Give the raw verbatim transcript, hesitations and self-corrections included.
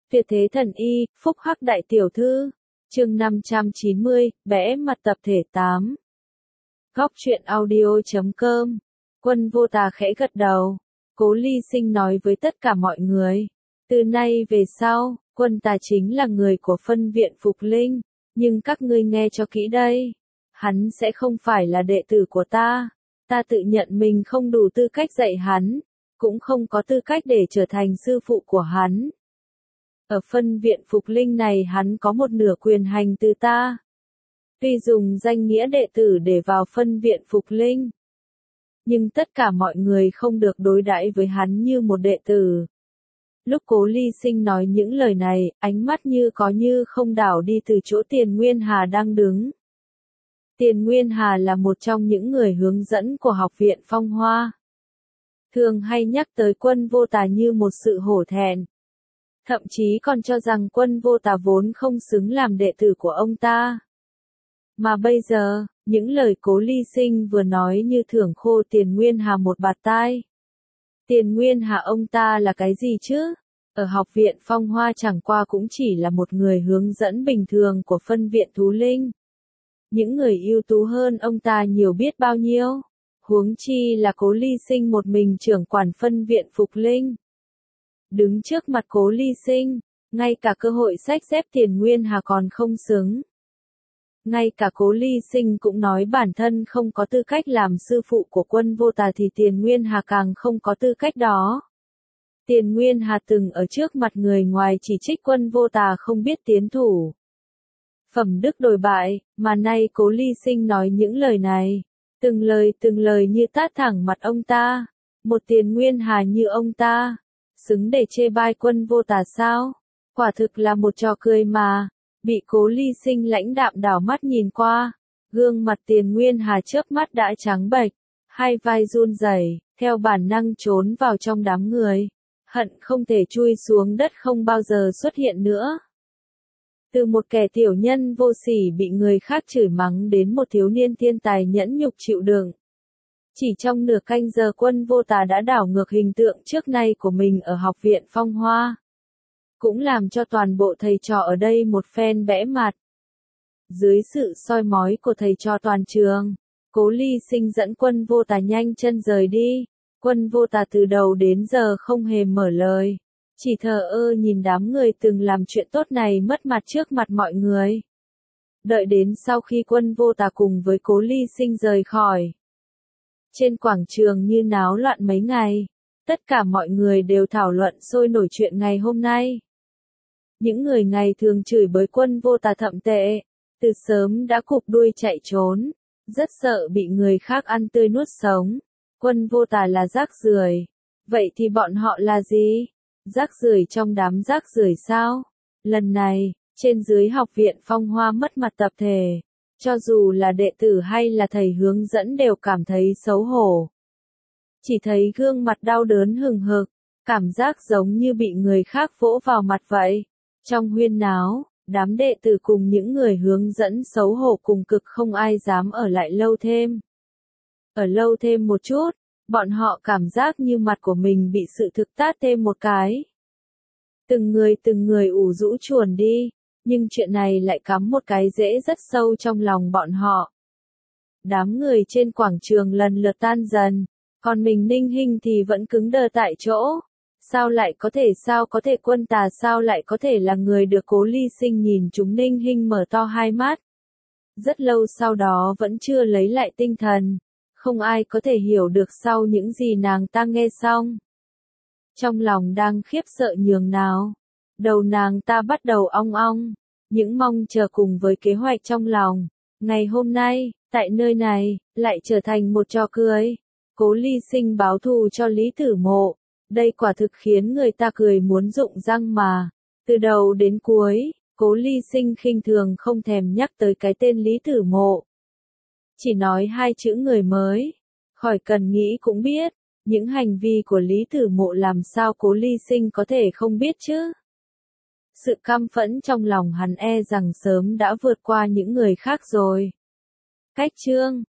Tuyệt thế thần y, phúc hắc đại tiểu thư. Chương năm trăm chín mươi, bẽ mặt tập thể tám. Góc truyện audio.com. Quân Vô Tà khẽ gật đầu. Cố Ly Sinh nói với tất cả mọi người. Từ nay về sau, Quân Tà chính là người của phân viện Phục Linh. Nhưng các ngươi nghe cho kỹ đây. Hắn sẽ không phải là đệ tử của ta. Ta tự nhận mình không đủ tư cách dạy hắn. Cũng không có tư cách để trở thành sư phụ của hắn. Ở phân viện Phục Linh này hắn có một nửa quyền hành từ ta. Tuy dùng danh nghĩa đệ tử để vào phân viện Phục Linh. Nhưng tất cả mọi người không được đối đãi với hắn như một đệ tử. Lúc Cố Ly Sinh nói những lời này, ánh mắt như có như không đảo đi từ chỗ Tiền Nguyên Hà đang đứng. Tiền Nguyên Hà là một trong những người hướng dẫn của học viện Phong Hoa. Thường hay nhắc tới Quân Vô Tà như một sự hổ thẹn. Thậm chí còn cho rằng Quân Vô Tà vốn không xứng làm đệ tử của ông ta. Mà bây giờ, những lời Cố Ly Sinh vừa nói như thưởng khô Tiền Nguyên Hà một bạt tai. Tiền Nguyên Hà ông ta là cái gì chứ? Ở học viện Phong Hoa chẳng qua cũng chỉ là một người hướng dẫn bình thường của phân viện Thú Linh. Những người ưu tú hơn ông ta nhiều biết bao nhiêu. Huống chi là Cố Ly Sinh một mình trưởng quản phân viện Phục Linh. Đứng trước mặt Cố Ly Sinh, ngay cả cơ hội xách xếp Tiền Nguyên Hà còn không xứng. Ngay cả Cố Ly Sinh cũng nói bản thân không có tư cách làm sư phụ của Quân Vô Tà thì Tiền Nguyên Hà càng không có tư cách đó. Tiền Nguyên Hà từng ở trước mặt người ngoài chỉ trích Quân Vô Tà không biết tiến thủ. Phẩm đức đồi bại, mà nay Cố Ly Sinh nói những lời này. Từng lời từng lời như tát thẳng mặt ông ta. Một Tiền Nguyên Hà như ông ta. Xứng để chê bai Quân Vô Tà sao? Quả thực là một trò cười mà. Bị Cố Ly Sinh lãnh đạm đảo mắt nhìn qua. Gương mặt Tiền Nguyên Hà chớp mắt đã trắng bệch. Hai vai run rẩy, theo bản năng trốn vào trong đám người. Hận không thể chui xuống đất không bao giờ xuất hiện nữa. Từ một kẻ tiểu nhân vô sỉ bị người khác chửi mắng đến một thiếu niên thiên tài nhẫn nhục chịu đựng. Chỉ trong nửa canh giờ Quân Vô Tà đã đảo ngược hình tượng trước nay của mình ở học viện Phong Hoa. Cũng làm cho toàn bộ thầy trò ở đây một phen bẽ mặt. Dưới sự soi mói của thầy trò toàn trường, Cố Ly Sinh dẫn Quân Vô Tà nhanh chân rời đi. Quân Vô Tà từ đầu đến giờ không hề mở lời. Chỉ thờ ơ nhìn đám người từng làm chuyện tốt này mất mặt trước mặt mọi người. Đợi đến sau khi Quân Vô Tà cùng với Cố Ly Sinh rời khỏi. Trên quảng trường như náo loạn mấy ngày. Tất cả mọi người đều thảo luận sôi nổi chuyện ngày hôm nay. Những người ngày thường chửi bới Quân Vô Tà thậm tệ. Từ sớm đã cụp đuôi chạy trốn. Rất sợ bị người khác ăn tươi nuốt sống. Quân Vô Tà là rác rưởi. Vậy thì bọn họ là gì? Rác rưởi trong đám rác rưởi sao? Lần này, trên dưới học viện Phong Hoa mất mặt tập thể. Cho dù là đệ tử hay là thầy hướng dẫn đều cảm thấy xấu hổ. Chỉ thấy gương mặt đau đớn hừng hực, cảm giác giống như bị người khác vỗ vào mặt vậy. Trong huyên náo, đám đệ tử cùng những người hướng dẫn xấu hổ cùng cực không ai dám ở lại lâu thêm. Ở lâu thêm một chút, bọn họ cảm giác như mặt của mình bị sự thực tát thêm một cái. Từng người từng người ủ rũ chuồn đi, nhưng chuyện này lại cắm một cái rễ rất sâu trong lòng bọn họ. Đám người trên quảng trường lần lượt tan dần, còn mình Ninh Hinh thì vẫn cứng đờ tại chỗ. Sao lại có thể sao có thể Quân Tà sao lại có thể là người được Cố Ly Sinh nhìn chúng Ninh Hinh mở to hai mắt. Rất lâu sau đó vẫn chưa lấy lại tinh thần. Không ai có thể hiểu được sau những gì nàng ta nghe xong. Trong lòng đang khiếp sợ nhường nào. Đầu nàng ta bắt đầu ong ong. Những mong chờ cùng với kế hoạch trong lòng. Ngày hôm nay, tại nơi này, lại trở thành một trò cười. Cố Ly Sinh báo thù cho Lý Tử Mộ. Đây quả thực khiến người ta cười muốn rụng răng mà. Từ đầu đến cuối, Cố Ly Sinh khinh thường không thèm nhắc tới cái tên Lý Tử Mộ. Chỉ nói hai chữ người mới. Khỏi cần nghĩ cũng biết. Những hành vi của Lý Tử Mộ làm sao Cố Ly Sinh có thể không biết chứ. Sự căm phẫn trong lòng hắn e rằng sớm đã vượt qua những người khác rồi. Cách chương